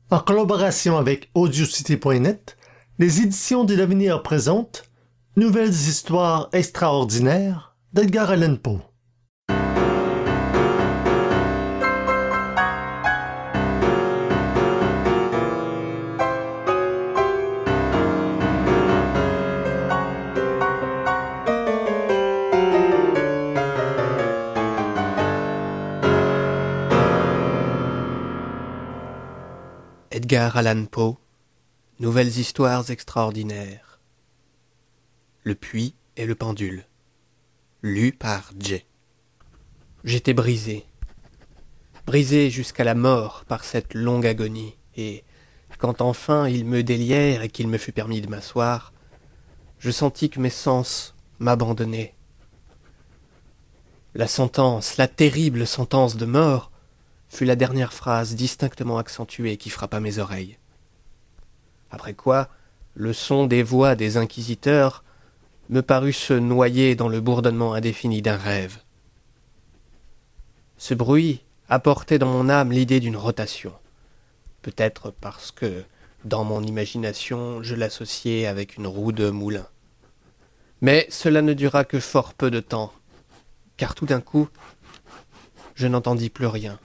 En collaboration avec Audiocité.net, les éditions de l'Avenir présentent Nouvelles histoires extraordinaires d'Edgar Allan Poe. Edgar Allan Poe, Nouvelles histoires extraordinaires. Le puits et le pendule. Lu par J. J'étais brisé jusqu'à la mort par cette longue agonie, et quand enfin ils me délièrent et qu'il me fut permis de m'asseoir, je sentis que mes sens m'abandonnaient. La sentence, la terrible sentence de mort, fut la dernière phrase distinctement accentuée qui frappa mes oreilles. Après quoi, le son des voix des inquisiteurs me parut se noyer dans le bourdonnement indéfini d'un rêve. Ce bruit apportait dans mon âme l'idée d'une rotation, peut-être parce que, dans mon imagination, je l'associais avec une roue de moulin. Mais cela ne dura que fort peu de temps, car tout d'un coup, je n'entendis plus rien.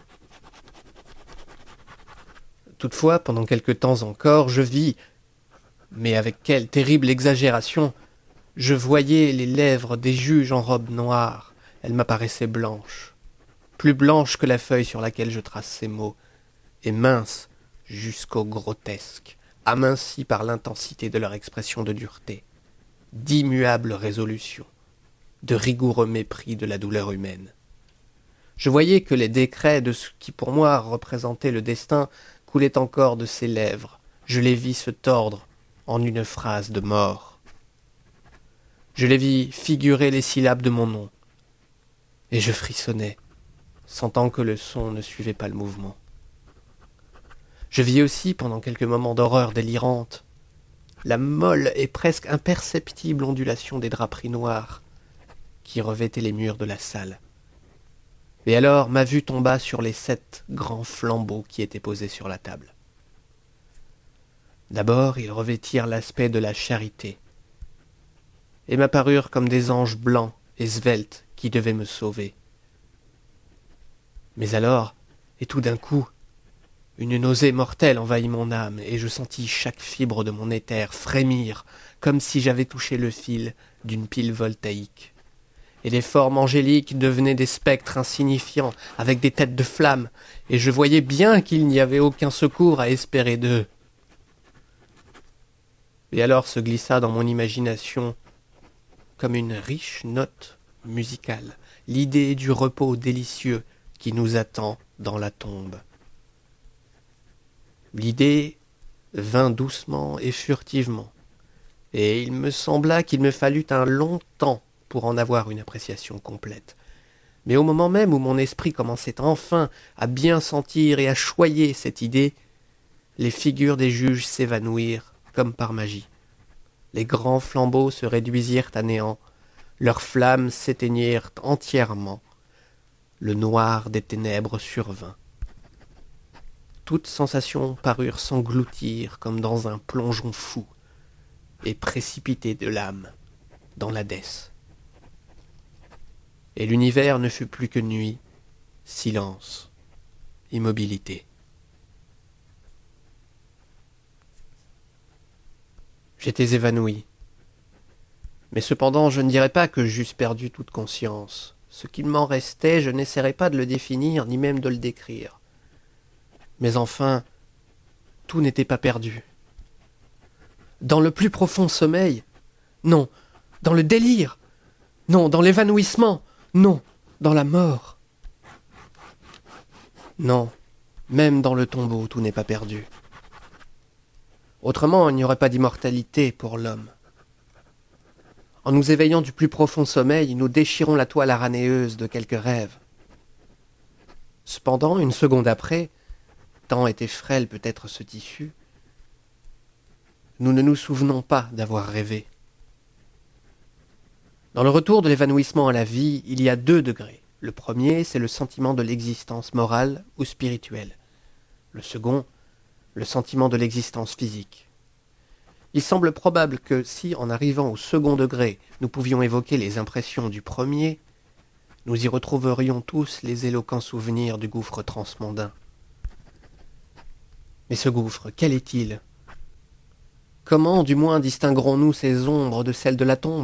Toutefois, pendant quelque temps encore, je vis, mais avec quelle terrible exagération, je voyais les lèvres des juges en robe noire. Elles m'apparaissaient blanches, plus blanches que la feuille sur laquelle je trace ces mots, et minces jusqu'au grotesque, amincies par l'intensité de leur expression de dureté, d'immuable résolution, de rigoureux mépris de la douleur humaine. Je voyais que les décrets de ce qui pour moi représentait le destin coulaient encore de ses lèvres. Je les vis se tordre en une phrase de mort. Je les vis figurer les syllabes de mon nom, et je frissonnais, sentant que le son ne suivait pas le mouvement. Je vis aussi, pendant quelques moments d'horreur délirante, la molle et presque imperceptible ondulation des draperies noires qui revêtaient les murs de la salle. Et alors ma vue tomba sur les 7 grands flambeaux qui étaient posés sur la table. D'abord, ils revêtirent l'aspect de la charité, et m'apparurent comme des anges blancs et sveltes qui devaient me sauver. Mais alors, et tout d'un coup, une nausée mortelle envahit mon âme, et je sentis chaque fibre de mon éther frémir, comme si j'avais touché le fil d'une pile voltaïque. Et les formes angéliques devenaient des spectres insignifiants, avec des têtes de flammes, et je voyais bien qu'il n'y avait aucun secours à espérer d'eux. Et alors se glissa dans mon imagination, comme une riche note musicale, l'idée du repos délicieux qui nous attend dans la tombe. L'idée vint doucement et furtivement, et il me sembla qu'il me fallut un long temps pour en avoir une appréciation complète. Mais au moment même où mon esprit commençait enfin à bien sentir et à choyer cette idée, les figures des juges s'évanouirent comme par magie. Les grands flambeaux se réduisirent à néant, leurs flammes s'éteignirent entièrement, le noir des ténèbres survint. Toutes sensations parurent s'engloutir comme dans un plongeon fou, et précipiter de l'âme dans l'Hadès. Et l'univers ne fut plus que nuit, silence, immobilité. J'étais évanoui. Mais cependant, je ne dirais pas que j'eusse perdu toute conscience. Ce qu'il m'en restait, je n'essaierai pas de le définir, ni même de le décrire. Mais enfin, tout n'était pas perdu. Dans le plus profond sommeil, non, dans le délire, non, dans l'évanouissement, non, dans la mort. Non, même dans le tombeau, tout n'est pas perdu. Autrement, il n'y aurait pas d'immortalité pour l'homme. En nous éveillant du plus profond sommeil, nous déchirons la toile aranéeuse de quelques rêves. Cependant, une seconde après, tant était frêle peut-être ce tissu, nous ne nous souvenons pas d'avoir rêvé. Dans le retour de l'évanouissement à la vie, il y a 2 degrés. Le premier, c'est le sentiment de l'existence morale ou spirituelle. Le second, le sentiment de l'existence physique. Il semble probable que si, en arrivant au second degré, nous pouvions évoquer les impressions du premier, nous y retrouverions tous les éloquents souvenirs du gouffre transmondain. Mais ce gouffre, quel est-il ? Comment, du moins, distinguerons-nous ces ombres de celles de la tombe ?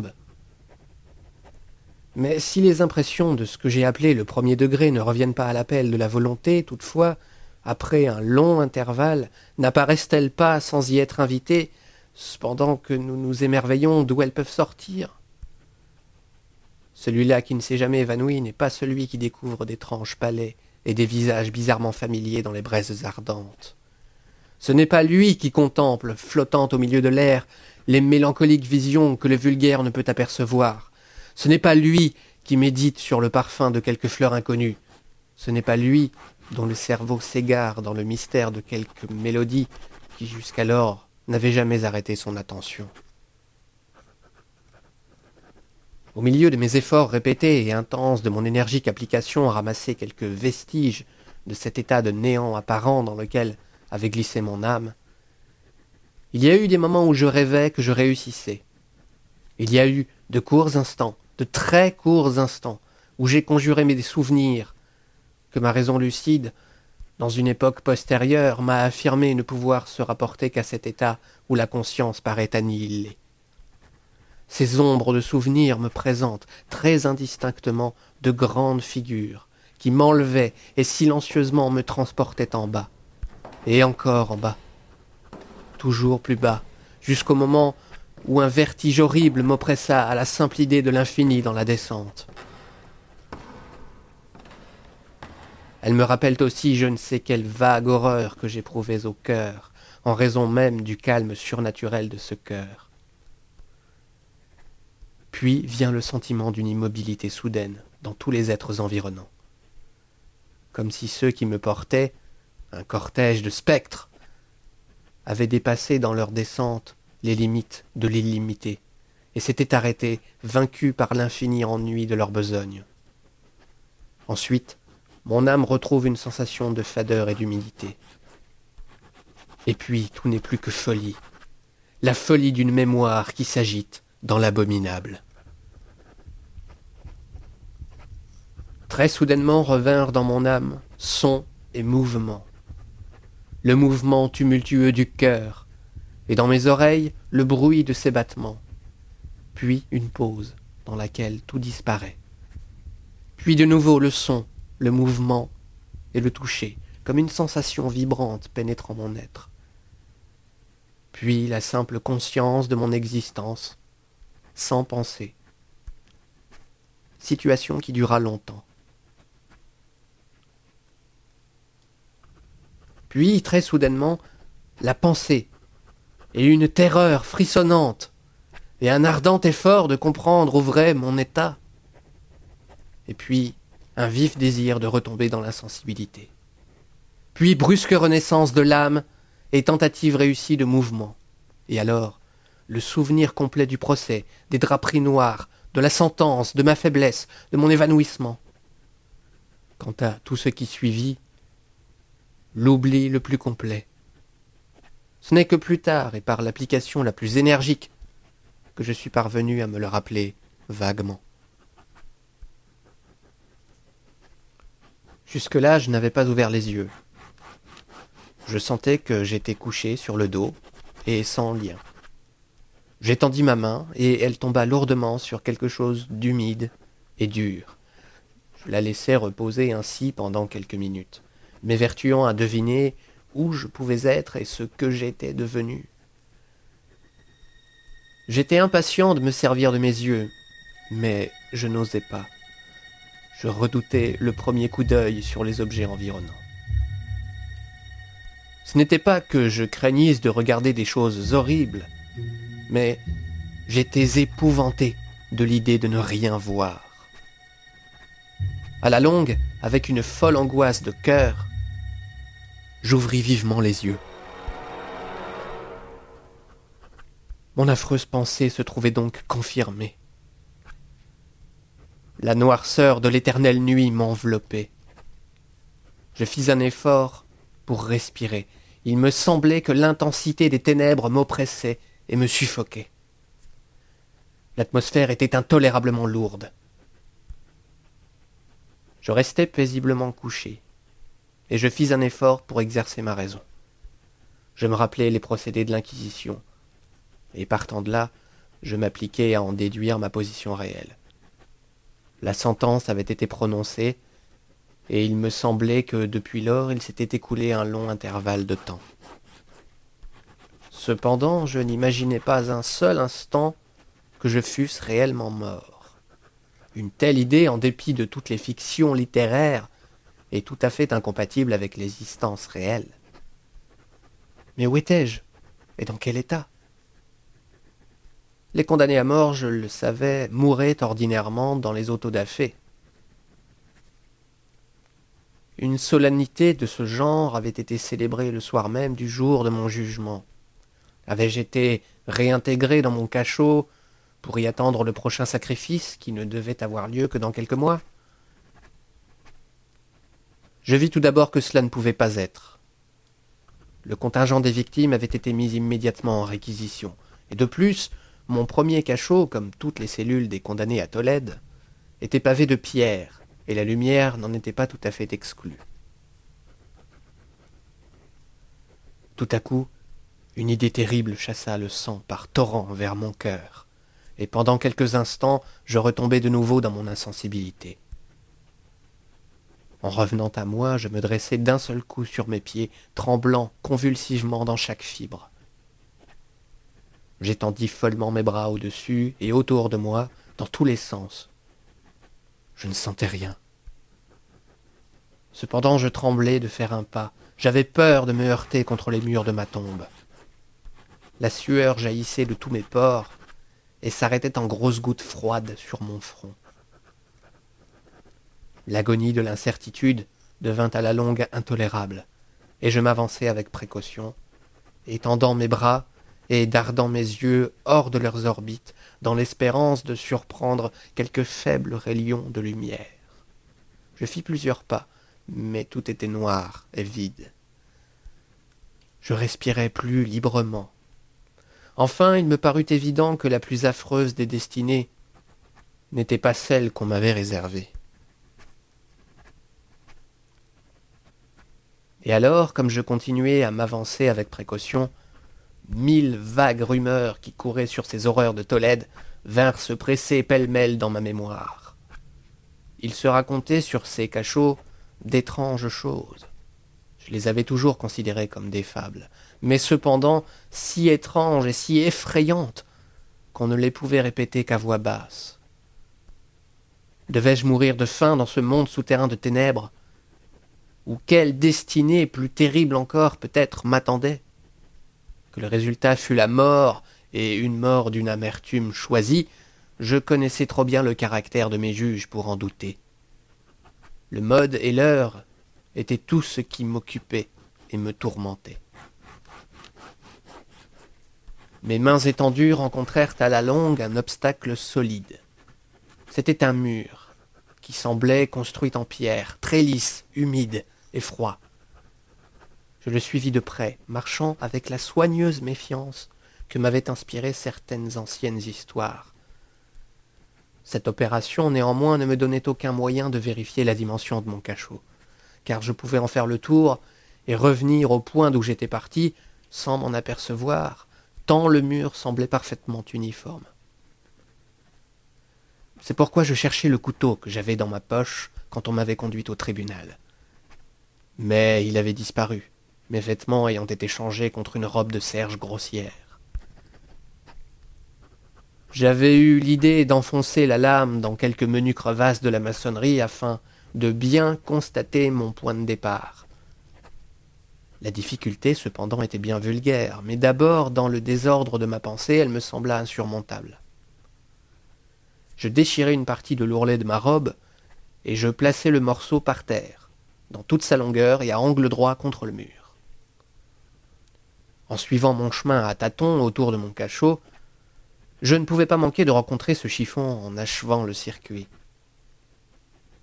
Mais si les impressions de ce que j'ai appelé le premier degré ne reviennent pas à l'appel de la volonté, toutefois, après un long intervalle, n'apparaissent-elles pas sans y être invitées, cependant que nous nous émerveillons d'où elles peuvent sortir ? Celui-là qui ne s'est jamais évanoui n'est pas celui qui découvre d'étranges palais et des visages bizarrement familiers dans les braises ardentes. Ce n'est pas lui qui contemple, flottant au milieu de l'air, les mélancoliques visions que le vulgaire ne peut apercevoir. Ce n'est pas lui qui médite sur le parfum de quelques fleurs inconnues. Ce n'est pas lui dont le cerveau s'égare dans le mystère de quelques mélodies qui jusqu'alors n'avaient jamais arrêté son attention. Au milieu de mes efforts répétés et intenses, de mon énergique application à ramasser quelques vestiges de cet état de néant apparent dans lequel avait glissé mon âme, il y a eu des moments où je rêvais que je réussissais. Il y a eu de courts instants, de très courts instants, où j'ai conjuré mes souvenirs, que ma raison lucide, dans une époque postérieure, m'a affirmé ne pouvoir se rapporter qu'à cet état où la conscience paraît annihilée. Ces ombres de souvenirs me présentent, très indistinctement, de grandes figures, qui m'enlevaient et silencieusement me transportaient en bas, et encore en bas, toujours plus bas, jusqu'au moment où un vertige horrible m'oppressa à la simple idée de l'infini dans la descente. Elles me rappellent aussi je ne sais quelle vague horreur que j'éprouvais au cœur, en raison même du calme surnaturel de ce cœur. Puis vient le sentiment d'une immobilité soudaine dans tous les êtres environnants. Comme si ceux qui me portaient, un cortège de spectres, avaient dépassé dans leur descente les limites de l'illimité, et s'étaient arrêtés, vaincus par l'infini ennui de leur besogne. Ensuite, mon âme retrouve une sensation de fadeur et d'humilité. Et puis, tout n'est plus que folie, la folie d'une mémoire qui s'agite dans l'abominable. Très soudainement revinrent dans mon âme son et mouvement. Le mouvement tumultueux du cœur, et dans mes oreilles le bruit de ses battements. Puis une pause dans laquelle tout disparaît. Puis de nouveau le son, le mouvement et le toucher, comme une sensation vibrante pénétrant mon être. Puis la simple conscience de mon existence, sans pensée. Situation qui dura longtemps. Puis, très soudainement, la pensée, et une terreur frissonnante, et un ardent effort de comprendre au vrai mon état. Et puis, un vif désir de retomber dans l'insensibilité. Puis, brusque renaissance de l'âme, et tentative réussie de mouvement. Et alors, le souvenir complet du procès, des draperies noires, de la sentence, de ma faiblesse, de mon évanouissement. Quant à tout ce qui suivit, l'oubli le plus complet. Ce n'est que plus tard, et par l'application la plus énergique, que je suis parvenu à me le rappeler vaguement. Jusque-là, je n'avais pas ouvert les yeux. Je sentais que j'étais couché sur le dos et sans lien. J'étendis ma main et elle tomba lourdement sur quelque chose d'humide et dur. Je la laissai reposer ainsi pendant quelques minutes, m'évertuant à deviner où je pouvais être et ce que j'étais devenu. J'étais impatient de me servir de mes yeux, mais je n'osais pas. Je redoutais le premier coup d'œil sur les objets environnants. Ce n'était pas que je craignisse de regarder des choses horribles, mais j'étais épouvanté de l'idée de ne rien voir. À la longue, avec une folle angoisse de cœur, j'ouvris vivement les yeux. Mon affreuse pensée se trouvait donc confirmée. La noirceur de l'éternelle nuit m'enveloppait. Je fis un effort pour respirer, Il me semblait que l'intensité des ténèbres m'oppressait et me suffoquait. L'atmosphère était intolérablement lourde. Je restai paisiblement couché, et je fis un effort pour exercer ma raison. Je me rappelai les procédés de l'Inquisition, et partant de là, je m'appliquai à en déduire ma position réelle. La sentence avait été prononcée, et il me semblait que depuis lors il s'était écoulé un long intervalle de temps. Cependant, je n'imaginais pas un seul instant que je fusse réellement mort. Une telle idée, en dépit de toutes les fictions littéraires, est tout à fait incompatible avec l'existence réelle. Mais où étais-je? Et dans quel état? Les condamnés à mort, je le savais, mouraient ordinairement dans les auto-da-fé. Une solennité de ce genre avait été célébrée le soir même du jour de mon jugement. Avais-je été réintégré dans mon cachot pour y attendre le prochain sacrifice qui ne devait avoir lieu que dans quelques mois? Je vis tout d'abord que cela ne pouvait pas être. Le contingent des victimes avait été mis immédiatement en réquisition, et de plus, mon premier cachot, comme toutes les cellules des condamnés à Tolède, était pavé de pierres, et la lumière n'en était pas tout à fait exclue. Tout à coup, une idée terrible chassa le sang par torrent vers mon cœur, et pendant quelques instants, je retombai de nouveau dans mon insensibilité. En revenant à moi, je me dressai d'un seul coup sur mes pieds, tremblant convulsivement dans chaque fibre. J'étendis follement mes bras au-dessus et autour de moi, dans tous les sens. Je ne sentais rien. Cependant, je tremblais de faire un pas. J'avais peur de me heurter contre les murs de ma tombe. La sueur jaillissait de tous mes pores et s'arrêtait en grosses gouttes froides sur mon front. L'agonie de l'incertitude devint à la longue intolérable, et je m'avançai avec précaution, étendant mes bras et dardant mes yeux hors de leurs orbites, dans l'espérance de surprendre quelque faible rayon de lumière. Je fis plusieurs pas, mais tout était noir et vide. Je respirais plus librement. Enfin, il me parut évident que la plus affreuse des destinées n'était pas celle qu'on m'avait réservée. Et alors, comme je continuais à m'avancer avec précaution, 1000 vagues rumeurs qui couraient sur ces horreurs de Tolède vinrent se presser pêle-mêle dans ma mémoire. Il se racontait sur ces cachots d'étranges choses. Je les avais toujours considérées comme des fables, mais cependant si étranges et si effrayantes qu'on ne les pouvait répéter qu'à voix basse. Devais-je mourir de faim dans ce monde souterrain de ténèbres? Ou quelle destinée plus terrible encore peut-être m'attendait? Que le résultat fût la mort, et une mort d'une amertume choisie, je connaissais trop bien le caractère de mes juges pour en douter. Le mode et l'heure étaient tout ce qui m'occupait et me tourmentait. Mes mains étendues rencontrèrent à la longue un obstacle solide. C'était un mur qui semblait construit en pierre, très lisse, humide et froid. Je le suivis de près, marchant avec la soigneuse méfiance que m'avaient inspirée certaines anciennes histoires. Cette opération, néanmoins, ne me donnait aucun moyen de vérifier la dimension de mon cachot, car je pouvais en faire le tour et revenir au point d'où j'étais parti sans m'en apercevoir, tant le mur semblait parfaitement uniforme. C'est pourquoi je cherchais le couteau que j'avais dans ma poche quand on m'avait conduit au tribunal. Mais il avait disparu, mes vêtements ayant été changés contre une robe de serge grossière. J'avais eu l'idée d'enfoncer la lame dans quelque menue crevasse de la maçonnerie afin de bien constater mon point de départ. La difficulté, cependant, était bien vulgaire, mais d'abord, dans le désordre de ma pensée, elle me sembla insurmontable. Je déchirai une partie de l'ourlet de ma robe et je plaçai le morceau par terre, dans toute sa longueur et à angle droit contre le mur. En suivant mon chemin à tâtons autour de mon cachot, je ne pouvais pas manquer de rencontrer ce chiffon en achevant le circuit.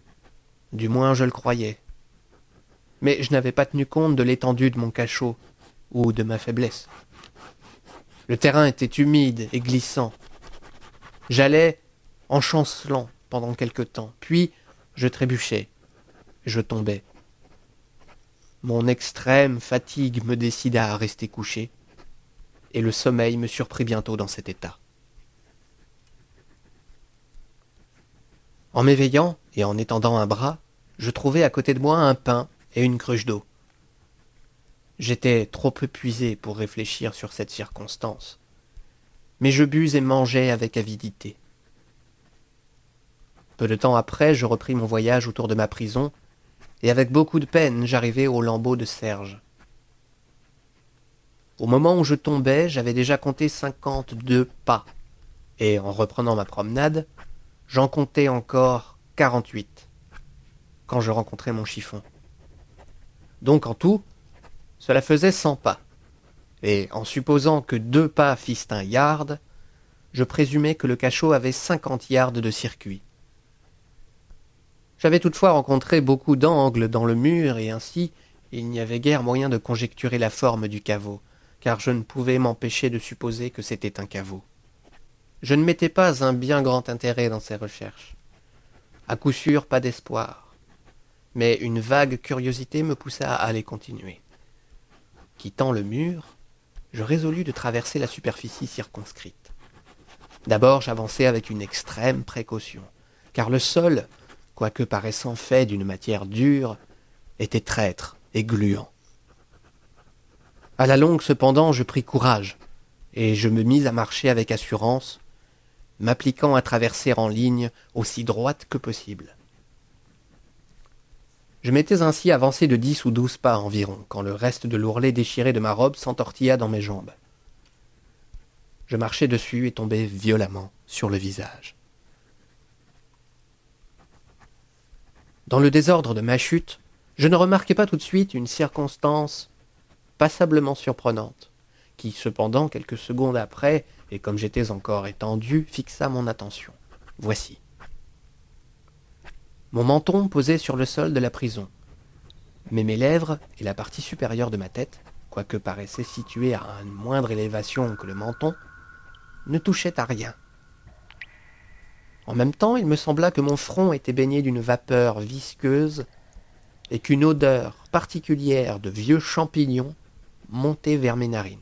Du moins je le croyais. Mais je n'avais pas tenu compte de l'étendue de mon cachot, ou de ma faiblesse. Le terrain était humide et glissant. J'allais en chancelant pendant quelque temps, puis je trébuchais, je tombais. Mon extrême fatigue me décida à rester couché, et le sommeil me surprit bientôt dans cet état. En m'éveillant et en étendant un bras, je trouvai à côté de moi un pain et une cruche d'eau. J'étais trop épuisé pour réfléchir sur cette circonstance, mais je bus et mangeai avec avidité. Peu de temps après, je repris mon voyage autour de ma prison, et avec beaucoup de peine, j'arrivai au lambeau de Serge. Au moment où je tombais, j'avais déjà compté 52 pas, et en reprenant ma promenade, j'en comptais encore 48, quand je rencontrai mon chiffon. Donc en tout, cela faisait 100 pas, et en supposant que 2 pas fissent un yard, je présumais que le cachot avait 50 yards de circuit. J'avais toutefois rencontré beaucoup d'angles dans le mur, et ainsi il n'y avait guère moyen de conjecturer la forme du caveau, car je ne pouvais m'empêcher de supposer que c'était un caveau. Je ne mettais pas un bien grand intérêt dans ces recherches. À coup sûr, pas d'espoir, mais une vague curiosité me poussa à les continuer. Quittant le mur, je résolus de traverser la superficie circonscrite. D'abord, j'avançai avec une extrême précaution, car le sol, quoique paraissant fait d'une matière dure, était traître et gluant. À la longue, cependant, je pris courage, et je me mis à marcher avec assurance, m'appliquant à traverser en ligne aussi droite que possible. Je m'étais ainsi avancé de 10 ou 12 pas environ, quand le reste de l'ourlet déchiré de ma robe s'entortilla dans mes jambes. Je marchai dessus et tombai violemment sur le visage. Dans le désordre de ma chute, je ne remarquai pas tout de suite une circonstance passablement surprenante, qui cependant, quelques secondes après, et comme j'étais encore étendu, fixa mon attention. Voici. Mon menton posait sur le sol de la prison, mais mes lèvres et la partie supérieure de ma tête, quoique paraissaient situées à une moindre élévation que le menton, ne touchaient à rien. En même temps, il me sembla que mon front était baigné d'une vapeur visqueuse et qu'une odeur particulière de vieux champignons montait vers mes narines.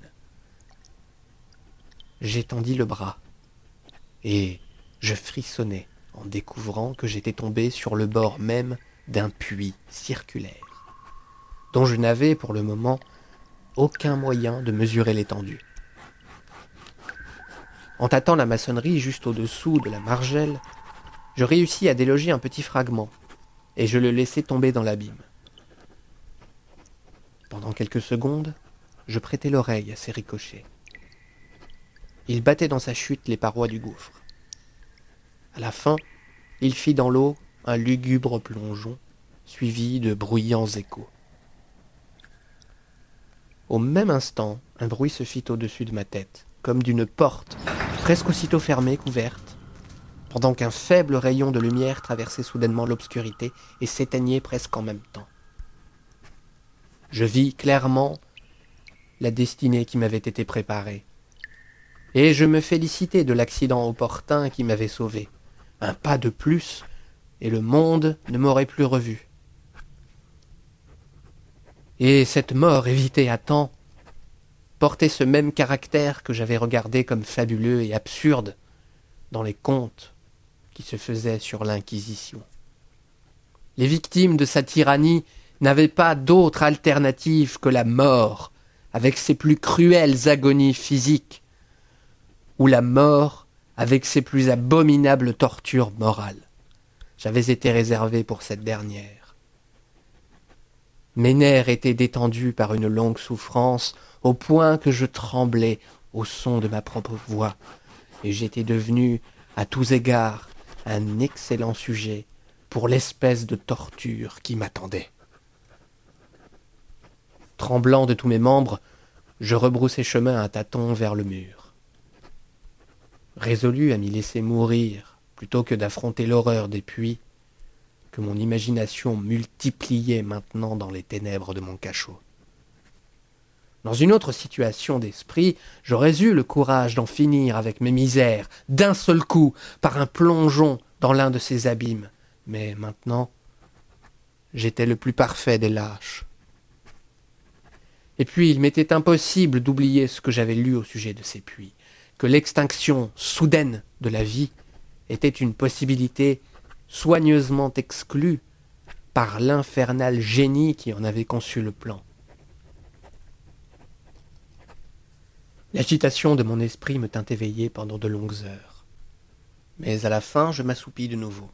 J'étendis le bras, et je frissonnai en découvrant que j'étais tombé sur le bord même d'un puits circulaire, dont je n'avais pour le moment aucun moyen de mesurer l'étendue. En tâtant la maçonnerie juste au-dessous de la margelle, je réussis à déloger un petit fragment, et je le laissai tomber dans l'abîme. Pendant quelques secondes, je prêtai l'oreille à ces ricochets. Il battait dans sa chute les parois du gouffre. À la fin, il fit dans l'eau un lugubre plongeon, suivi de bruyants échos. Au même instant, un bruit se fit au-dessus de ma tête, comme d'une porte, presque aussitôt fermée qu'ouverte, pendant qu'un faible rayon de lumière traversait soudainement l'obscurité et s'éteignait presque en même temps. Je vis clairement la destinée qui m'avait été préparée, et je me félicitai de l'accident opportun qui m'avait sauvé. Un pas de plus, et le monde ne m'aurait plus revu. Et cette mort évitée à temps portait ce même caractère que j'avais regardé comme fabuleux et absurde dans les contes qui se faisaient sur l'Inquisition. Les victimes de sa tyrannie n'avaient pas d'autre alternative que la mort, avec ses plus cruelles agonies physiques, ou la mort avec ses plus abominables tortures morales. J'avais été réservé pour cette dernière. Mes nerfs étaient détendus par une longue souffrance, au point que je tremblais au son de ma propre voix, et j'étais devenu, à tous égards, un excellent sujet pour l'espèce de torture qui m'attendait. Tremblant de tous mes membres, je rebroussai chemin à tâtons vers le mur. Résolu à m'y laisser mourir plutôt que d'affronter l'horreur des puits que mon imagination multipliait maintenant dans les ténèbres de mon cachot. Dans une autre situation d'esprit, j'aurais eu le courage d'en finir avec mes misères, d'un seul coup, par un plongeon dans l'un de ces abîmes. Mais maintenant, j'étais le plus parfait des lâches. Et puis, il m'était impossible d'oublier ce que j'avais lu au sujet de ces puits, que l'extinction soudaine de la vie était une possibilité soigneusement exclue par l'infernal génie qui en avait conçu le plan. L'agitation de mon esprit me tint éveillé pendant de longues heures. Mais à la fin, je m'assoupis de nouveau.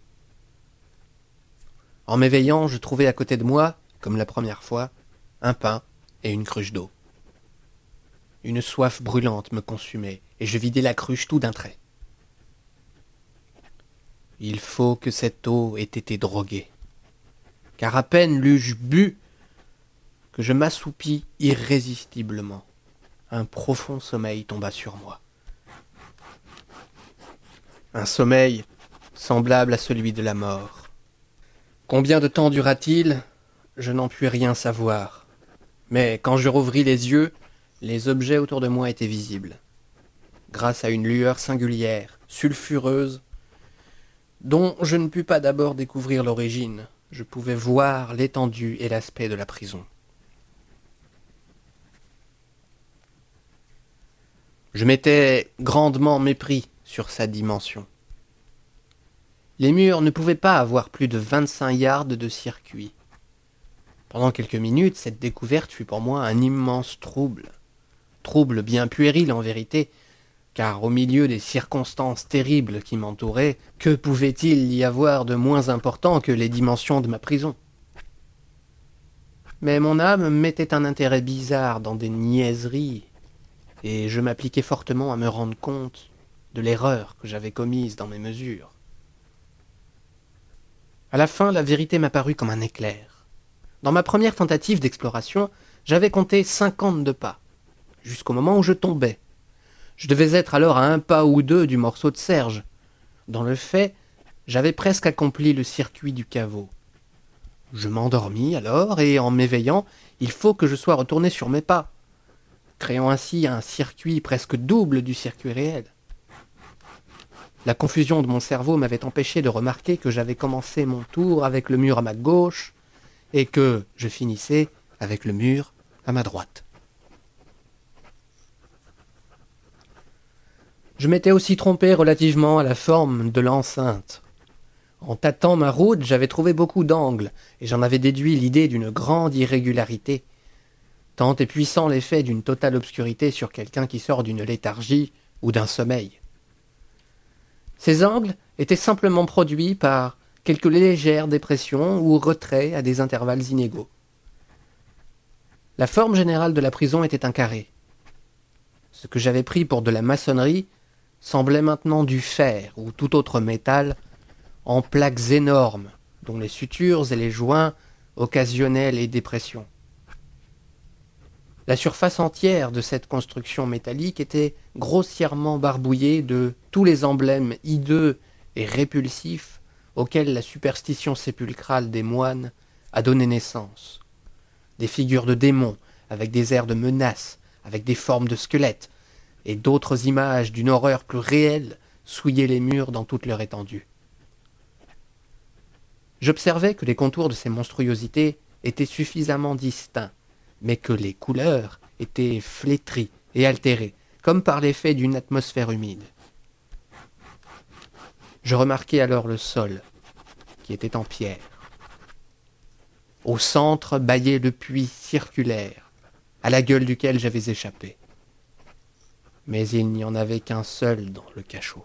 En m'éveillant, je trouvai à côté de moi, comme la première fois, un pain et une cruche d'eau. Une soif brûlante me consumait, et je vidai la cruche tout d'un trait. Il faut que cette eau ait été droguée, car à peine l'eus-je bu que je m'assoupis irrésistiblement. Un profond sommeil tomba sur moi. Un sommeil semblable à celui de la mort. Combien de temps dura-t-il ? Je n'en puis rien savoir. Mais quand je rouvris les yeux, les objets autour de moi étaient visibles. Grâce à une lueur singulière, sulfureuse, dont je ne pus pas d'abord découvrir l'origine, je pouvais voir l'étendue et l'aspect de la prison. Je m'étais grandement mépris sur sa dimension. Les murs ne pouvaient pas avoir plus de 25 yards de circuit. Pendant quelques minutes, cette découverte fut pour moi un immense trouble. Trouble bien puéril en vérité, car au milieu des circonstances terribles qui m'entouraient, que pouvait-il y avoir de moins important que les dimensions de ma prison ? Mais mon âme mettait un intérêt bizarre dans des niaiseries, et je m'appliquais fortement à me rendre compte de l'erreur que j'avais commise dans mes mesures. À la fin, la vérité m'apparut comme un éclair. Dans ma première tentative d'exploration, j'avais compté 52 pas, jusqu'au moment où je tombais. Je devais être alors à un pas ou deux du morceau de serge. Dans le fait, j'avais presque accompli le circuit du caveau. Je m'endormis alors, et en m'éveillant, il faut que je sois retourné sur mes pas, créant ainsi un circuit presque double du circuit réel. La confusion de mon cerveau m'avait empêché de remarquer que j'avais commencé mon tour avec le mur à ma gauche et que je finissais avec le mur à ma droite. Je m'étais aussi trompé relativement à la forme de l'enceinte. En tâtant ma route, j'avais trouvé beaucoup d'angles et j'en avais déduit l'idée d'une grande irrégularité. Tant est puissant l'effet d'une totale obscurité sur quelqu'un qui sort d'une léthargie ou d'un sommeil. Ces angles étaient simplement produits par quelques légères dépressions ou retraits à des intervalles inégaux. La forme générale de la prison était un carré. Ce que j'avais pris pour de la maçonnerie semblait maintenant du fer ou tout autre métal en plaques énormes dont les sutures et les joints occasionnaient les dépressions. La surface entière de cette construction métallique était grossièrement barbouillée de tous les emblèmes hideux et répulsifs auxquels la superstition sépulcrale des moines a donné naissance. Des figures de démons, avec des airs de menace, avec des formes de squelettes, et d'autres images d'une horreur plus réelle souillaient les murs dans toute leur étendue. J'observais que les contours de ces monstruosités étaient suffisamment distincts, mais que les couleurs étaient flétries et altérées, comme par l'effet d'une atmosphère humide. Je remarquai alors le sol, qui était en pierre. Au centre bâillait le puits circulaire, à la gueule duquel j'avais échappé. Mais il n'y en avait qu'un seul dans le cachot.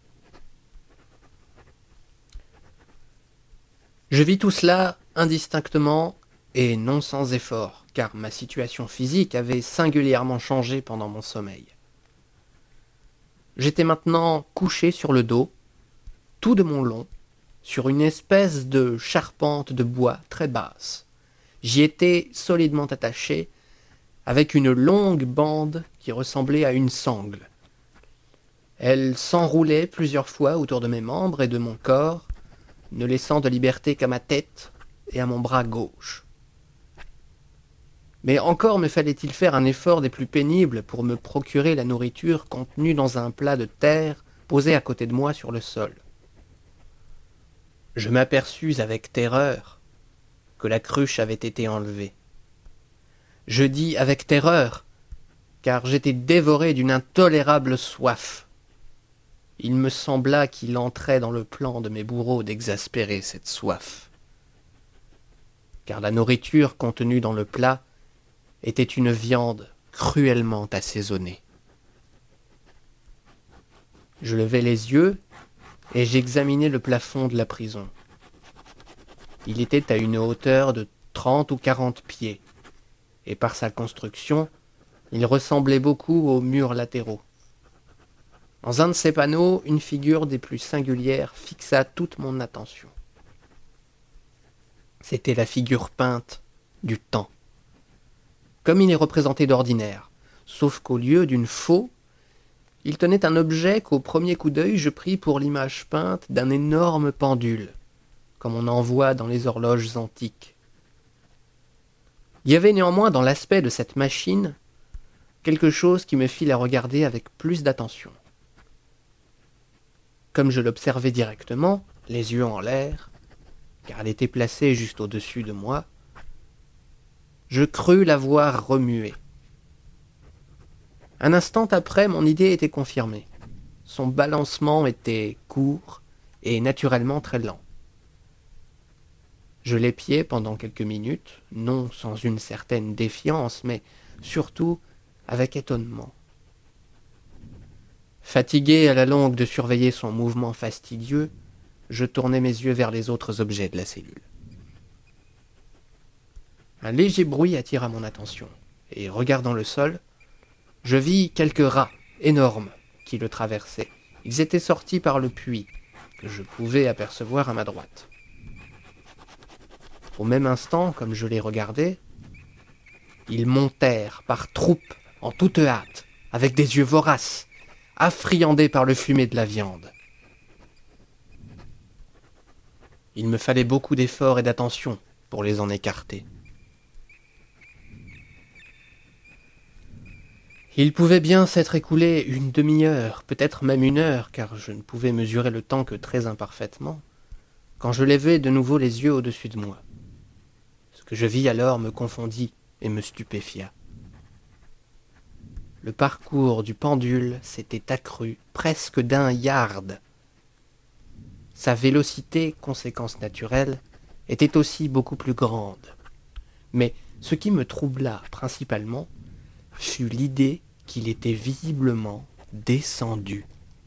Je vis tout cela indistinctement et non sans effort, car ma situation physique avait singulièrement changé pendant mon sommeil. J'étais maintenant couché sur le dos, tout de mon long, sur une espèce de charpente de bois très basse. J'y étais solidement attaché, avec une longue bande qui ressemblait à une sangle. Elle s'enroulait plusieurs fois autour de mes membres et de mon corps, ne laissant de liberté qu'à ma tête et à mon bras gauche. Mais encore me fallait-il faire un effort des plus pénibles pour me procurer la nourriture contenue dans un plat de terre posé à côté de moi sur le sol. Je m'aperçus avec terreur que la cruche avait été enlevée. Je dis avec terreur, car j'étais dévoré d'une intolérable soif. Il me sembla qu'il entrait dans le plan de mes bourreaux d'exaspérer cette soif. Car la nourriture contenue dans le plat était une viande cruellement assaisonnée. Je levai les yeux et j'examinai le plafond de la prison. Il était à une hauteur de 30 ou 40 pieds, et par sa construction, il ressemblait beaucoup aux murs latéraux. Dans un de ces panneaux, une figure des plus singulières fixa toute mon attention. C'était la figure peinte du temps, comme il est représenté d'ordinaire, sauf qu'au lieu d'une faux, il tenait un objet qu'au premier coup d'œil je pris pour l'image peinte d'un énorme pendule, comme on en voit dans les horloges antiques. Il y avait néanmoins dans l'aspect de cette machine quelque chose qui me fit la regarder avec plus d'attention. Comme je l'observais directement, les yeux en l'air, car elle était placée juste au-dessus de moi, je crus la voir remuer. Un instant après, mon idée était confirmée. Son balancement était court et naturellement très lent. Je l'épiai pendant quelques minutes, non sans une certaine défiance, mais surtout avec étonnement. Fatigué à la longue de surveiller son mouvement fastidieux, je tournai mes yeux vers les autres objets de la cellule. Un léger bruit attira mon attention, et regardant le sol, je vis quelques rats énormes qui le traversaient. Ils étaient sortis par le puits, que je pouvais apercevoir à ma droite. Au même instant, comme je les regardais, ils montèrent par troupes en toute hâte, avec des yeux voraces, affriandés par le fumet de la viande. Il me fallait beaucoup d'efforts et d'attention pour les en écarter. Il pouvait bien s'être écoulé une demi-heure, peut-être même une heure, car je ne pouvais mesurer le temps que très imparfaitement, quand je levai de nouveau les yeux au-dessus de moi. Ce que je vis alors me confondit et me stupéfia. Le parcours du pendule s'était accru presque d'un yard. Sa vélocité, conséquence naturelle, était aussi beaucoup plus grande. Mais ce qui me troubla principalement fut l'idée qu'il était visiblement descendu.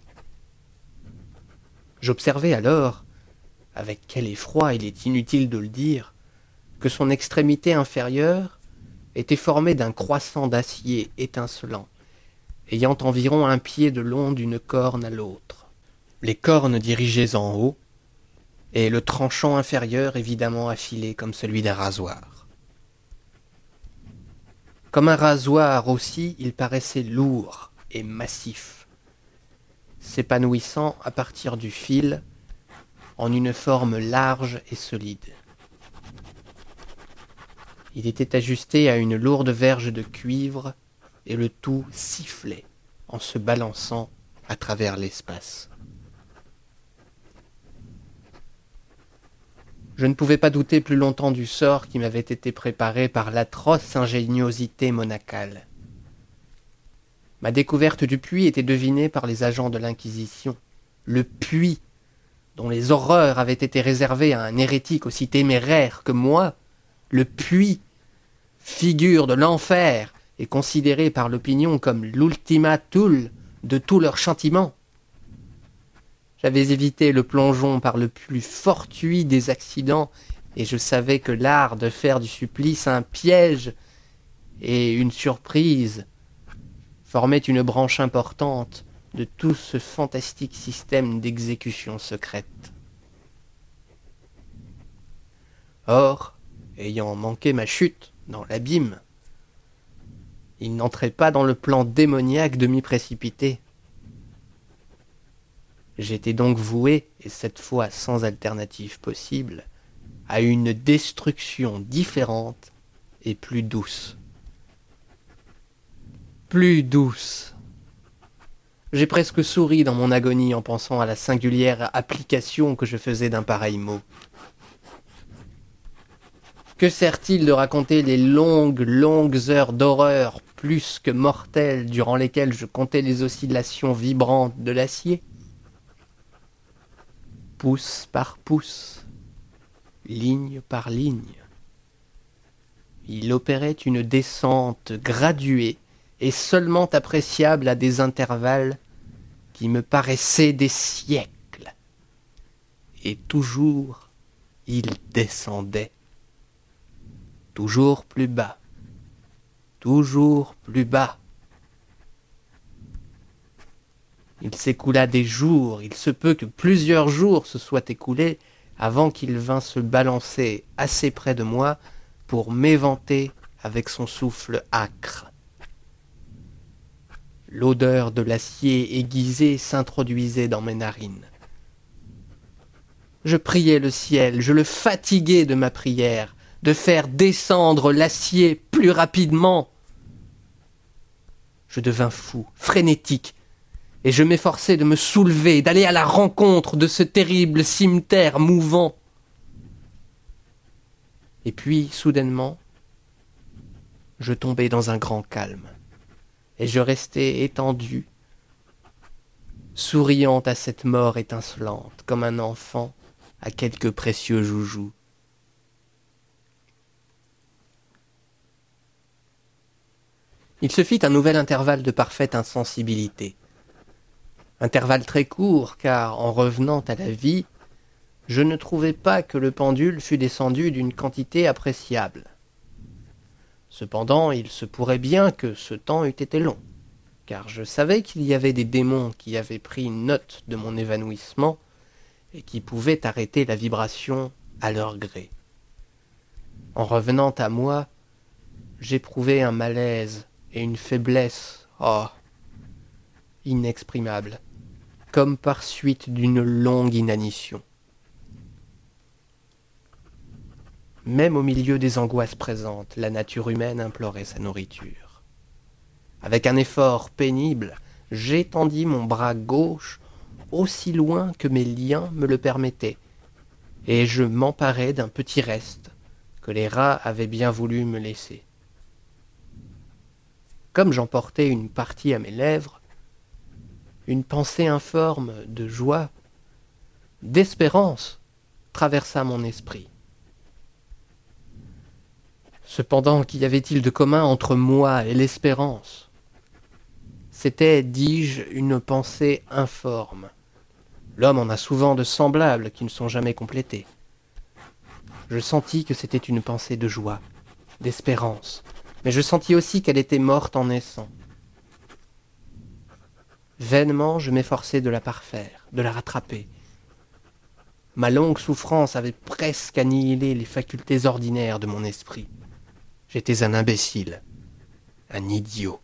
J'observai alors, avec quel effroi il est inutile de le dire, que son extrémité inférieure était formée d'un croissant d'acier étincelant, ayant environ 1 pied de long d'une corne à l'autre. Les cornes dirigées en haut, et le tranchant inférieur évidemment affilé comme celui d'un rasoir. Comme un rasoir aussi, il paraissait lourd et massif, s'épanouissant à partir du fil en une forme large et solide. Il était ajusté à une lourde verge de cuivre et le tout sifflait en se balançant à travers l'espace. Je ne pouvais pas douter plus longtemps du sort qui m'avait été préparé par l'atroce ingéniosité monacale. Ma découverte du puits était devinée par les agents de l'Inquisition. Le puits, dont les horreurs avaient été réservées à un hérétique aussi téméraire que moi, le puits, figure de l'enfer, est considéré par l'opinion comme l'ultima thule de tous leurs châtiments. J'avais évité le plongeon par le plus fortuit des accidents, et je savais que l'art de faire du supplice un piège et une surprise formait une branche importante de tout ce fantastique système d'exécution secrète. Or, ayant manqué ma chute dans l'abîme, il n'entrait pas dans le plan démoniaque de m'y précipiter. J'étais donc voué, et cette fois sans alternative possible, à une destruction différente et plus douce. plus douce. J'ai presque souri dans mon agonie en pensant à la singulière application que je faisais d'un pareil mot. Que sert-il de raconter les longues heures d'horreur plus que mortelles durant lesquelles je comptais les oscillations vibrantes de l'acier ? Pouce par pouce, ligne par ligne. Il opérait une descente graduée et seulement appréciable à des intervalles qui me paraissaient des siècles. Et toujours, il descendait. Toujours plus bas. Toujours plus bas. Il s'écoula des jours, il se peut que plusieurs jours se soient écoulés avant qu'il vînt se balancer assez près de moi pour m'éventer avec son souffle âcre. L'odeur de l'acier aiguisé s'introduisait dans mes narines. Je priais le ciel, je le fatiguais de ma prière, de faire descendre l'acier plus rapidement. Je devins fou, frénétique, et je m'efforçais de me soulever, d'aller à la rencontre de ce terrible cimeterre mouvant. Et puis, soudainement, je tombai dans un grand calme, et je restai étendu, souriant à cette mort étincelante, comme un enfant à quelques précieux joujoux. Il se fit un nouvel intervalle de parfaite insensibilité. Intervalle très court, car en revenant à la vie, je ne trouvais pas que le pendule fût descendu d'une quantité appréciable. Cependant, il se pourrait bien que ce temps eût été long, car je savais qu'il y avait des démons qui avaient pris note de mon évanouissement et qui pouvaient arrêter la vibration à leur gré. En revenant à moi, j'éprouvais un malaise et une faiblesse, inexprimables, comme par suite d'une longue inanition. Même au milieu des angoisses présentes, la nature humaine implorait sa nourriture. Avec un effort pénible, j'étendis mon bras gauche aussi loin que mes liens me le permettaient, et je m'emparai d'un petit reste que les rats avaient bien voulu me laisser. Comme j'en portais une partie à mes lèvres, une pensée informe de joie, d'espérance traversa mon esprit. Cependant, qu'y avait-il de commun entre moi et l'espérance ? C'était, dis-je, une pensée informe. L'homme en a souvent de semblables qui ne sont jamais complétés. Je sentis que c'était une pensée de joie, d'espérance, mais je sentis aussi qu'elle était morte en naissant. Vainement, je m'efforçais de la parfaire, de la rattraper. Ma longue souffrance avait presque annihilé les facultés ordinaires de mon esprit. J'étais un imbécile, un idiot.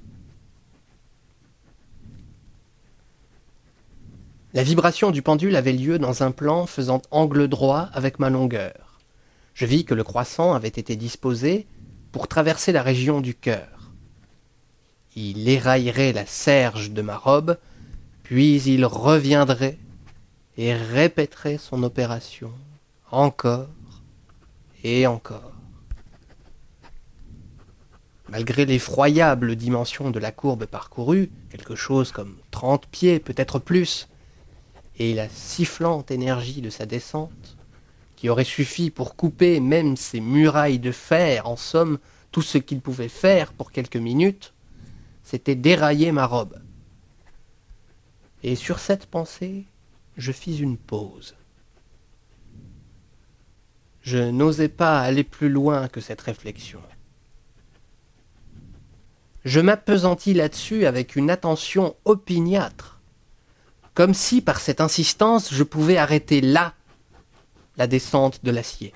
La vibration du pendule avait lieu dans un plan faisant angle droit avec ma longueur. Je vis que le croissant avait été disposé pour traverser la région du cœur. Il éraillerait la serge de ma robe, puis il reviendrait et répéterait son opération encore et encore. Malgré l'effroyable dimension de la courbe parcourue, quelque chose comme 30 pieds, peut-être plus, et la sifflante énergie de sa descente, qui aurait suffi pour couper même ces murailles de fer, en somme, tout ce qu'il pouvait faire pour quelques minutes, c'était dérailler ma robe. Et sur cette pensée, je fis une pause. Je n'osais pas aller plus loin que cette réflexion. Je m'appesantis là-dessus avec une attention opiniâtre, comme si par cette insistance je pouvais arrêter là la descente de l'acier.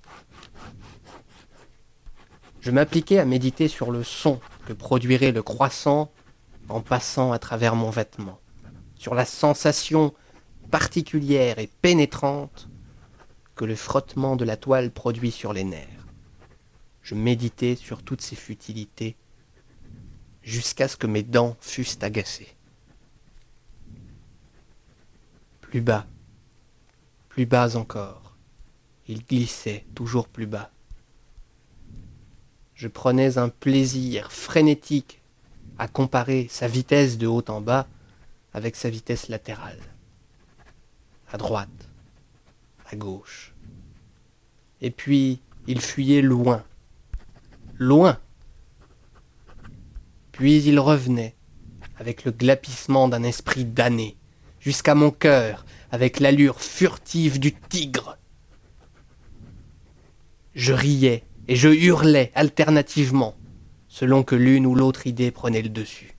Je m'appliquai à méditer sur le son que produirait le croissant en passant à travers mon vêtement, sur la sensation particulière et pénétrante que le frottement de la toile produit sur les nerfs. Je méditais sur toutes ces futilités jusqu'à ce que mes dents fussent agacées. Plus bas encore, il glissait toujours plus bas. Je prenais un plaisir frénétique à comparer sa vitesse de haut en bas avec sa vitesse latérale. À droite, à gauche. Et puis, il fuyait loin. Loin. Puis il revenait, avec le glapissement d'un esprit damné, jusqu'à mon cœur, avec l'allure furtive du tigre. Je riais et je hurlais alternativement, selon que l'une ou l'autre idée prenait le dessus.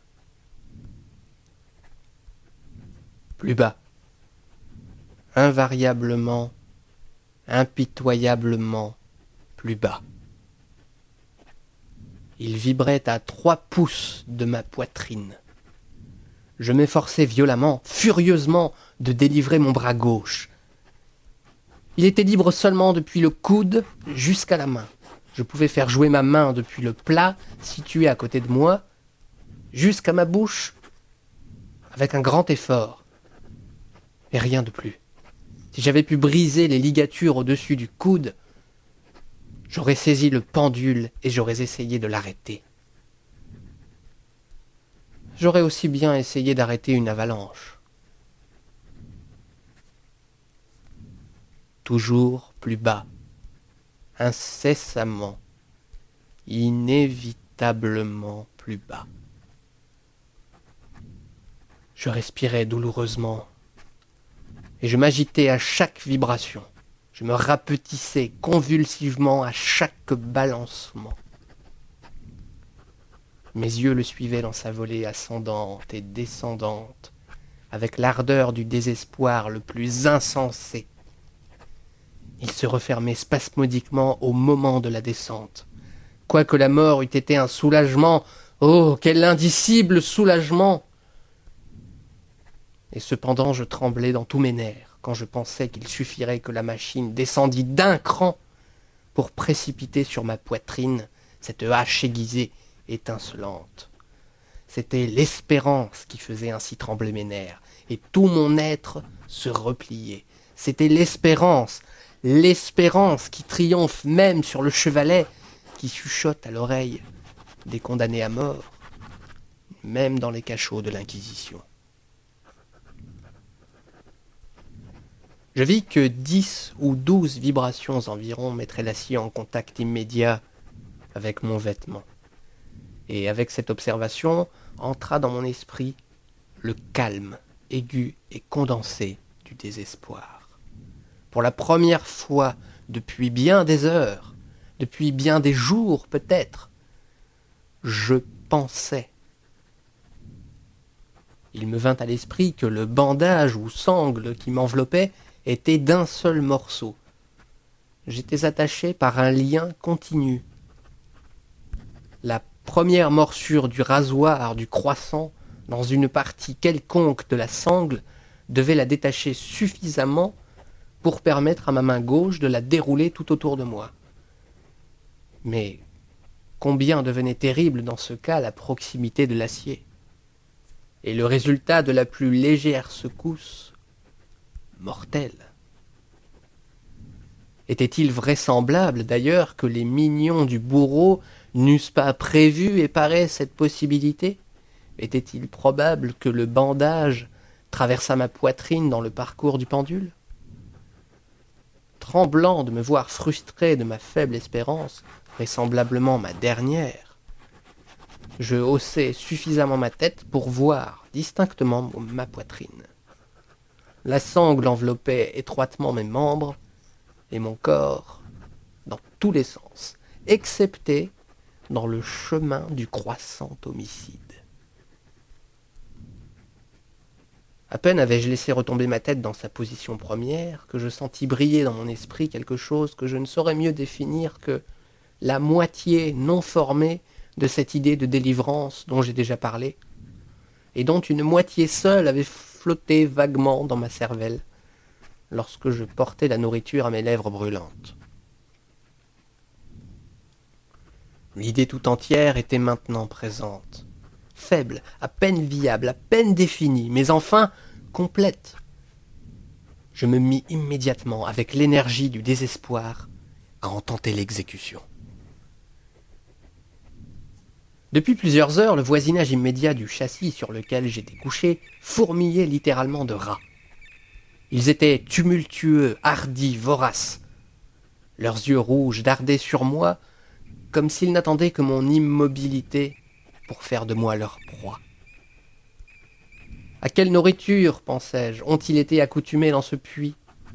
Plus bas. Invariablement, impitoyablement plus bas. Il vibrait à 3 pouces de ma poitrine. Je m'efforçais violemment, furieusement, de délivrer mon bras gauche. Il était libre seulement depuis le coude jusqu'à la main. Je pouvais faire jouer ma main depuis le plat situé à côté de moi jusqu'à ma bouche avec un grand effort. Et rien de plus. Si j'avais pu briser les ligatures au-dessus du coude, j'aurais saisi le pendule et j'aurais essayé de l'arrêter. J'aurais aussi bien essayé d'arrêter une avalanche. Toujours plus bas, incessamment, inévitablement plus bas. Je respirais douloureusement et je m'agitais à chaque vibration. Je me rapetissais convulsivement à chaque balancement. Mes yeux le suivaient dans sa volée ascendante et descendante, avec l'ardeur du désespoir le plus insensé. Il se refermait spasmodiquement au moment de la descente. Quoique la mort eût été un soulagement, oh, quel indicible soulagement! Et cependant je tremblais dans tous mes nerfs quand je pensais qu'il suffirait que la machine descendît d'un cran pour précipiter sur ma poitrine cette hache aiguisée étincelante. C'était l'espérance qui faisait ainsi trembler mes nerfs, et tout mon être se repliait. C'était l'espérance qui triomphe même sur le chevalet, qui chuchote à l'oreille des condamnés à mort, même dans les cachots de l'Inquisition. Je vis que 10 ou 12 vibrations environ mettraient l'acier en contact immédiat avec mon vêtement. Et avec cette observation, entra dans mon esprit le calme aigu et condensé du désespoir. Pour la première fois depuis bien des heures, depuis bien des jours peut-être, je pensais. Il me vint à l'esprit que le bandage ou sangle qui m'enveloppait était d'un seul morceau. J'étais attaché par un lien continu. La première morsure du rasoir du croissant dans une partie quelconque de la sangle devait la détacher suffisamment pour permettre à ma main gauche de la dérouler tout autour de moi. Mais combien devenait terrible dans ce cas la proximité de l'acier, et le résultat de la plus légère secousse mortelle. Était-il vraisemblable d'ailleurs que les mignons du bourreau n'eussent pas prévu et paré cette possibilité? Était-il probable que le bandage traversât ma poitrine dans le parcours du pendule? Tremblant de me voir frustré de ma faible espérance, vraisemblablement ma dernière, je haussai suffisamment ma tête pour voir distinctement ma poitrine. La sangle enveloppait étroitement mes membres et mon corps dans tous les sens, excepté dans le chemin du croissant homicide. À peine avais-je laissé retomber ma tête dans sa position première que je sentis briller dans mon esprit quelque chose que je ne saurais mieux définir que la moitié non formée de cette idée de délivrance dont j'ai déjà parlé, et dont une moitié seule avait flotté vaguement dans ma cervelle lorsque je portais la nourriture à mes lèvres brûlantes. L'idée tout entière était maintenant présente. Faible, à peine viable, à peine définie, mais enfin complète. Je me mis immédiatement, avec l'énergie du désespoir, à en tenter l'exécution. Depuis plusieurs heures, le voisinage immédiat du châssis sur lequel j'étais couché fourmillait littéralement de rats. Ils étaient tumultueux, hardis, voraces. Leurs yeux rouges dardaient sur moi comme s'ils n'attendaient que mon immobilité pour faire de moi leur proie. À quelle nourriture, pensais-je, ont-ils été accoutumés dans ce puits?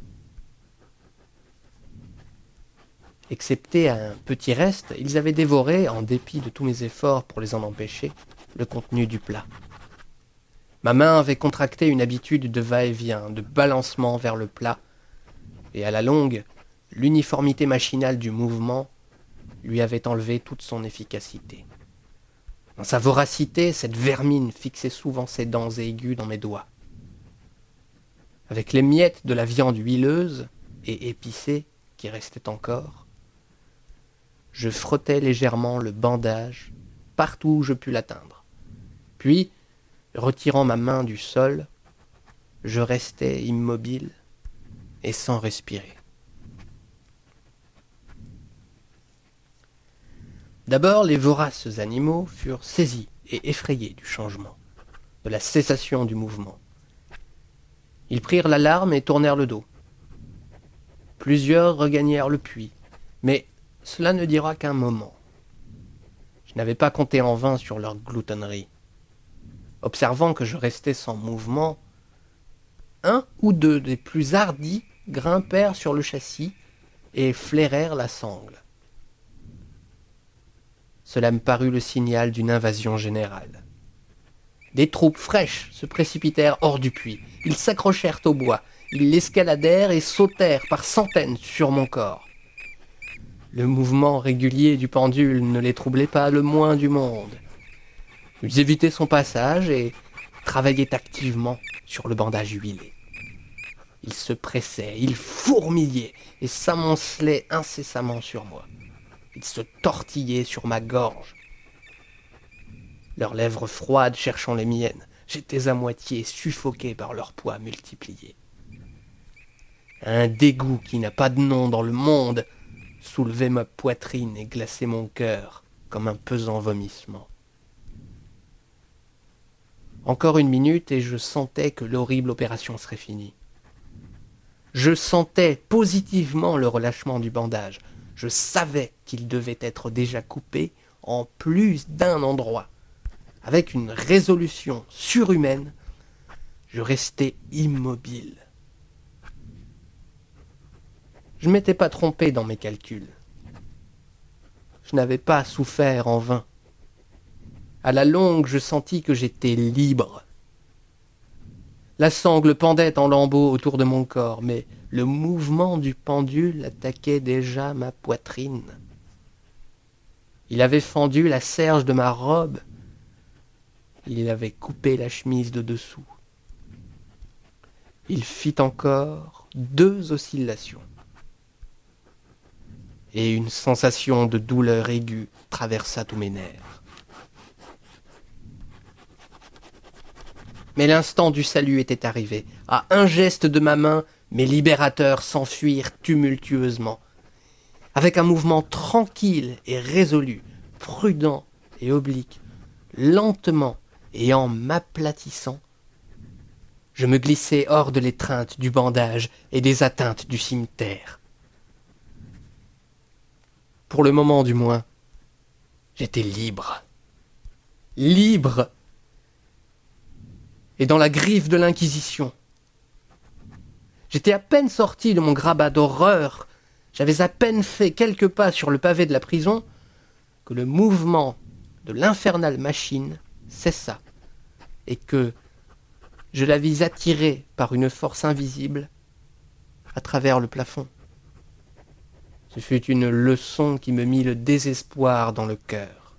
Excepté un petit reste, ils avaient dévoré, en dépit de tous mes efforts pour les en empêcher, le contenu du plat. Ma main avait contracté une habitude de va-et-vient, de balancement vers le plat, et à la longue, l'uniformité machinale du mouvement lui avait enlevé toute son efficacité. Dans sa voracité, cette vermine fixait souvent ses dents aiguës dans mes doigts. Avec les miettes de la viande huileuse et épicée qui restaient encore, je frottais légèrement le bandage partout où je pus l'atteindre. Puis, retirant ma main du sol, je restais immobile et sans respirer. D'abord, les voraces animaux furent saisis et effrayés du changement, de la cessation du mouvement. Ils prirent l'alarme et tournèrent le dos. Plusieurs regagnèrent le puits, mais cela ne dura qu'un moment. Je n'avais pas compté en vain sur leur gloutonnerie. Observant que je restais sans mouvement, un ou deux des plus hardis grimpèrent sur le châssis et flairèrent la sangle. Cela me parut le signal d'une invasion générale. Des troupes fraîches se précipitèrent hors du puits. Ils s'accrochèrent au bois, ils l'escaladèrent et sautèrent par centaines sur mon corps. Le mouvement régulier du pendule ne les troublait pas le moins du monde. Ils évitaient son passage et travaillaient activement sur le bandage huilé. Ils se pressaient, ils fourmillaient et s'amoncelaient incessamment sur moi. Ils se tortillaient sur ma gorge. Leurs lèvres froides cherchant les miennes, j'étais à moitié suffoqué par leur poids multiplié. Un dégoût qui n'a pas de nom dans le monde soulevait ma poitrine et glaçait mon cœur comme un pesant vomissement. Encore une minute et je sentais que l'horrible opération serait finie. Je sentais positivement le relâchement du bandage. Je savais qu'il devait être déjà coupé en plus d'un endroit. Avec une résolution surhumaine, je restais immobile. Je ne m'étais pas trompé dans mes calculs. Je n'avais pas souffert en vain. À la longue, je sentis que j'étais libre. La sangle pendait en lambeaux autour de mon corps, mais le mouvement du pendule attaquait déjà ma poitrine. Il avait fendu la serge de ma robe. Il avait coupé la chemise de dessous. Il fit encore 2 oscillations. Et une sensation de douleur aiguë traversa tous mes nerfs. Mais l'instant du salut était arrivé. À un geste de ma main, mes libérateurs s'enfuirent tumultueusement. Avec un mouvement tranquille et résolu, prudent et oblique, lentement et en m'aplatissant, je me glissai hors de l'étreinte du bandage et des atteintes du cimeterre. Pour le moment du moins, j'étais libre. Libre! Et dans la griffe de l'Inquisition. J'étais à peine sorti de mon grabat d'horreur, j'avais à peine fait quelques pas sur le pavé de la prison, que le mouvement de l'infernale machine cessa, et que je la vis attirée par une force invisible à travers le plafond. Ce fut une leçon qui me mit le désespoir dans le cœur.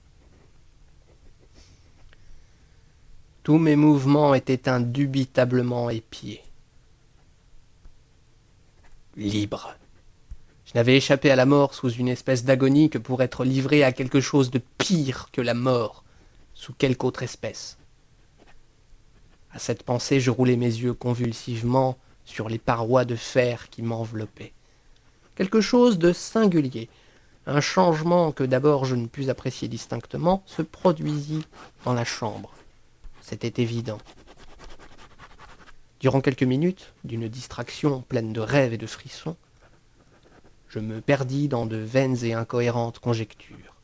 Tous mes mouvements étaient indubitablement épiés. Libre. Je n'avais échappé à la mort sous une espèce d'agonie que pour être livré à quelque chose de pire que la mort, sous quelque autre espèce. À cette pensée, je roulai mes yeux convulsivement sur les parois de fer qui m'enveloppaient. Quelque chose de singulier, un changement que d'abord je ne pus apprécier distinctement, se produisit dans la chambre. C'était évident. Durant quelques minutes, d'une distraction pleine de rêves et de frissons, je me perdis dans de vaines et incohérentes conjectures.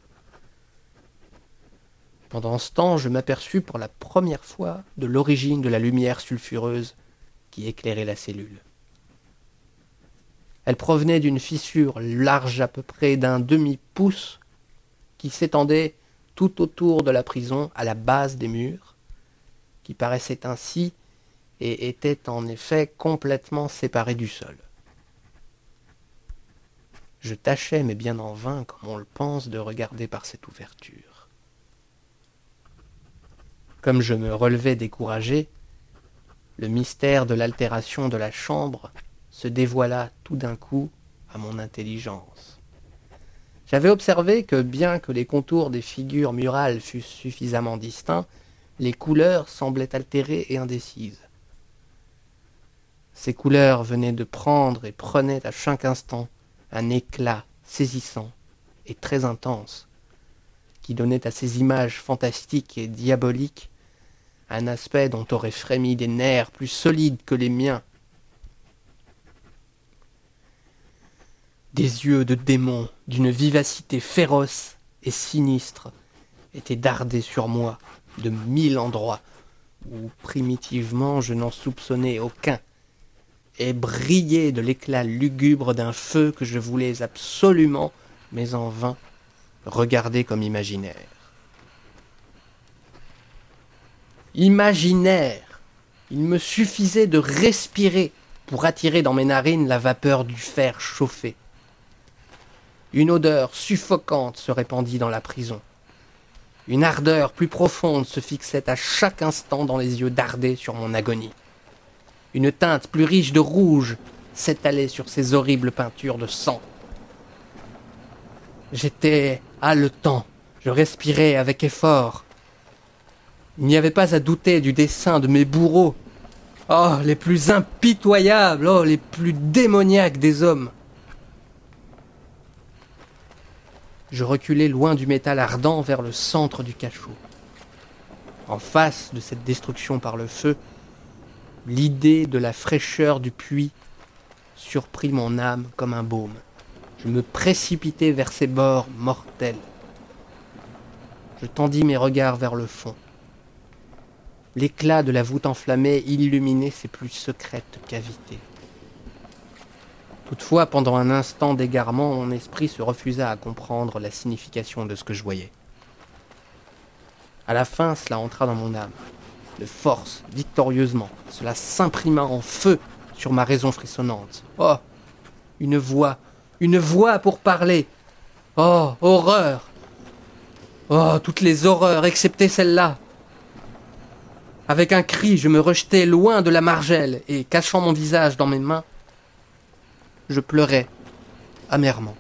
Pendant ce temps, je m'aperçus pour la première fois de l'origine de la lumière sulfureuse qui éclairait la cellule. Elle provenait d'une fissure large à peu près d'un demi-pouce qui s'étendait tout autour de la prison à la base des murs, qui paraissait ainsi et était en effet complètement séparée du sol. Je tâchais, mais bien en vain, comme on le pense, de regarder par cette ouverture. Comme je me relevais découragé, le mystère de l'altération de la chambre se dévoila tout d'un coup à mon intelligence. J'avais observé que, bien que les contours des figures murales fussent suffisamment distincts, les couleurs semblaient altérées et indécises. Ces couleurs venaient de prendre et prenaient à chaque instant un éclat saisissant et très intense, qui donnait à ces images fantastiques et diaboliques un aspect dont auraient frémi des nerfs plus solides que les miens. Des yeux de démon, d'une vivacité féroce et sinistre, étaient dardés sur moi de 1000 endroits, où primitivement je n'en soupçonnais aucun, et brillaient de l'éclat lugubre d'un feu que je voulais absolument, mais en vain, regarder comme imaginaire. Imaginaire! Il me suffisait de respirer pour attirer dans mes narines la vapeur du fer chauffé. Une odeur suffocante se répandit dans la prison. Une ardeur plus profonde se fixait à chaque instant dans les yeux dardés sur mon agonie. Une teinte plus riche de rouge s'étalait sur ces horribles peintures de sang. J'étais haletant, je respirais avec effort. Il n'y avait pas à douter du dessein de mes bourreaux. Oh, les plus impitoyables, oh, les plus démoniaques des hommes. Je reculai loin du métal ardent vers le centre du cachot. En face de cette destruction par le feu, l'idée de la fraîcheur du puits surprit mon âme comme un baume. Je me précipitai vers ses bords mortels. Je tendis mes regards vers le fond. L'éclat de la voûte enflammée illuminait ses plus secrètes cavités. Toutefois, pendant un instant d'égarement, mon esprit se refusa à comprendre la signification de ce que je voyais. À la fin, cela entra dans mon âme, de force, victorieusement. Cela s'imprima en feu sur ma raison frissonnante. Oh, une voix pour parler. Oh, horreur! Oh, toutes les horreurs, excepté celle-là. Avec un cri, je me rejetai loin de la margelle et, cachant mon visage dans mes mains, je pleurais amèrement.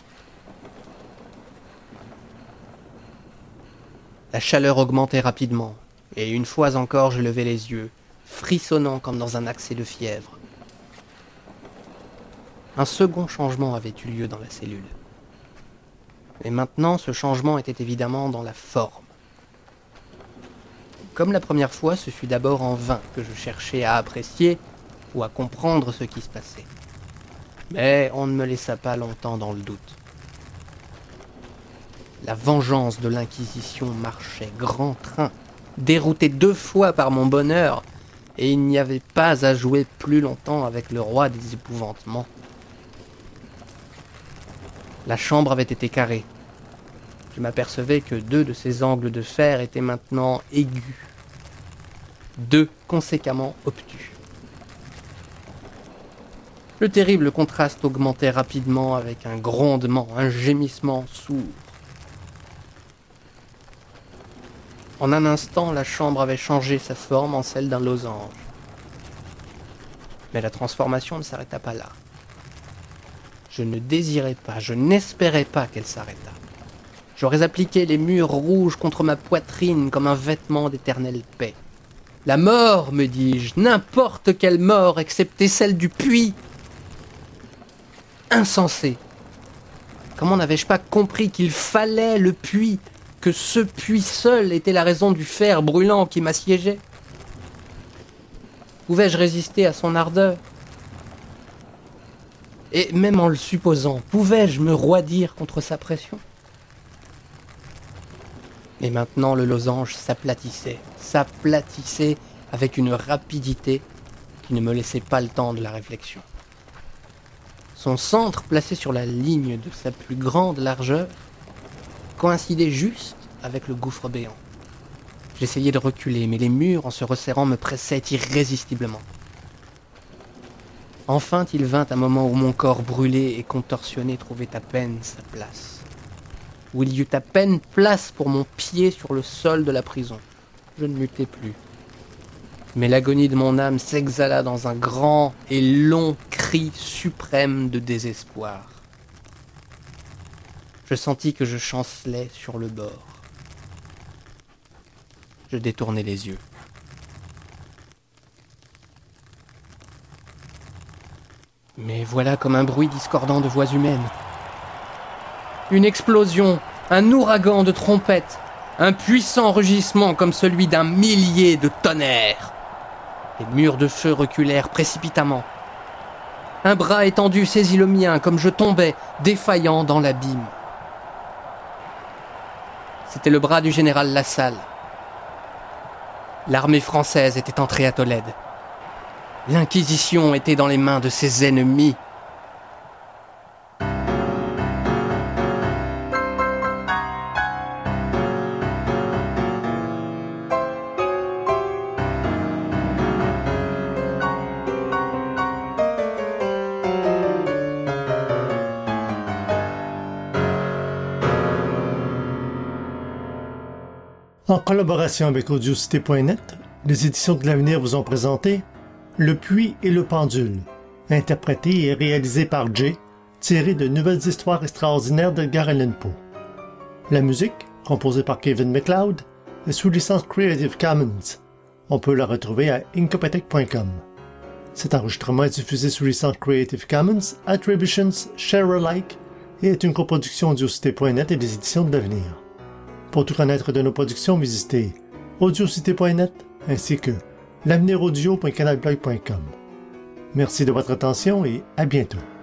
La chaleur augmentait rapidement, et une fois encore je levai les yeux, frissonnant comme dans un accès de fièvre. Un second changement avait eu lieu dans la cellule. Mais maintenant, ce changement était évidemment dans la forme. Comme la première fois, ce fut d'abord en vain que je cherchais à apprécier ou à comprendre ce qui se passait. Mais on ne me laissa pas longtemps dans le doute. La vengeance de l'Inquisition marchait grand train, dérouté 2 fois par mon bonheur, et il n'y avait pas à jouer plus longtemps avec le roi des épouvantements. La chambre avait été carrée. Je m'apercevais que 2 de ces angles de fer étaient maintenant aigus, 2 conséquemment obtus. Le terrible contraste augmentait rapidement avec un grondement, un gémissement sourd. En un instant, la chambre avait changé sa forme en celle d'un losange. Mais la transformation ne s'arrêta pas là. Je ne désirais pas, je n'espérais pas qu'elle s'arrêtât. J'aurais appliqué les murs rouges contre ma poitrine comme un vêtement d'éternelle paix. La mort, me dis-je, n'importe quelle mort, excepté celle du puits. Insensé. Comment n'avais-je pas compris qu'il fallait le puits, que ce puits seul était la raison du fer brûlant qui m'assiégeait? Pouvais-je résister à son ardeur? Et même en le supposant, pouvais-je me roidir contre sa pression? Et maintenant le losange s'aplatissait avec une rapidité qui ne me laissait pas le temps de la réflexion. Son centre, placé sur la ligne de sa plus grande largeur, coïncidait juste avec le gouffre béant. J'essayais de reculer, mais les murs, en se resserrant, me pressaient irrésistiblement. Enfin, il vint un moment où mon corps brûlé et contorsionné trouvait à peine sa place. Où il y eut à peine place pour mon pied sur le sol de la prison. Je ne luttais plus. Mais l'agonie de mon âme s'exhala dans un grand et long cri suprême de désespoir. Je sentis que je chancelais sur le bord. Je détournai les yeux. Mais voilà comme un bruit discordant de voix humaines. Une explosion, un ouragan de trompettes, un puissant rugissement comme celui d'un millier de tonnerres. Les murs de feu reculèrent précipitamment. Un bras étendu saisit le mien comme je tombais, défaillant dans l'abîme. C'était le bras du général Lassalle. L'armée française était entrée à Tolède. L'Inquisition était dans les mains de ses ennemis. En collaboration avec Audiocité.net, les éditions de l'Avenir vous ont présenté Le puits et le pendule, interprété et réalisé par Jay, tiré de Nouvelles histoires extraordinaires d'Edgar Allan Poe. La musique, composée par Kevin MacLeod, est sous licence Creative Commons. On peut la retrouver à incompetech.com. Cet enregistrement est diffusé sous licence Creative Commons, Attributions, Share Alike et est une coproduction Audiocité.net et des éditions de l'Avenir. Pour tout connaître de nos productions, visitez audiocité.net ainsi que l'aveniraudio.canalblog.com. Merci de votre attention et à bientôt.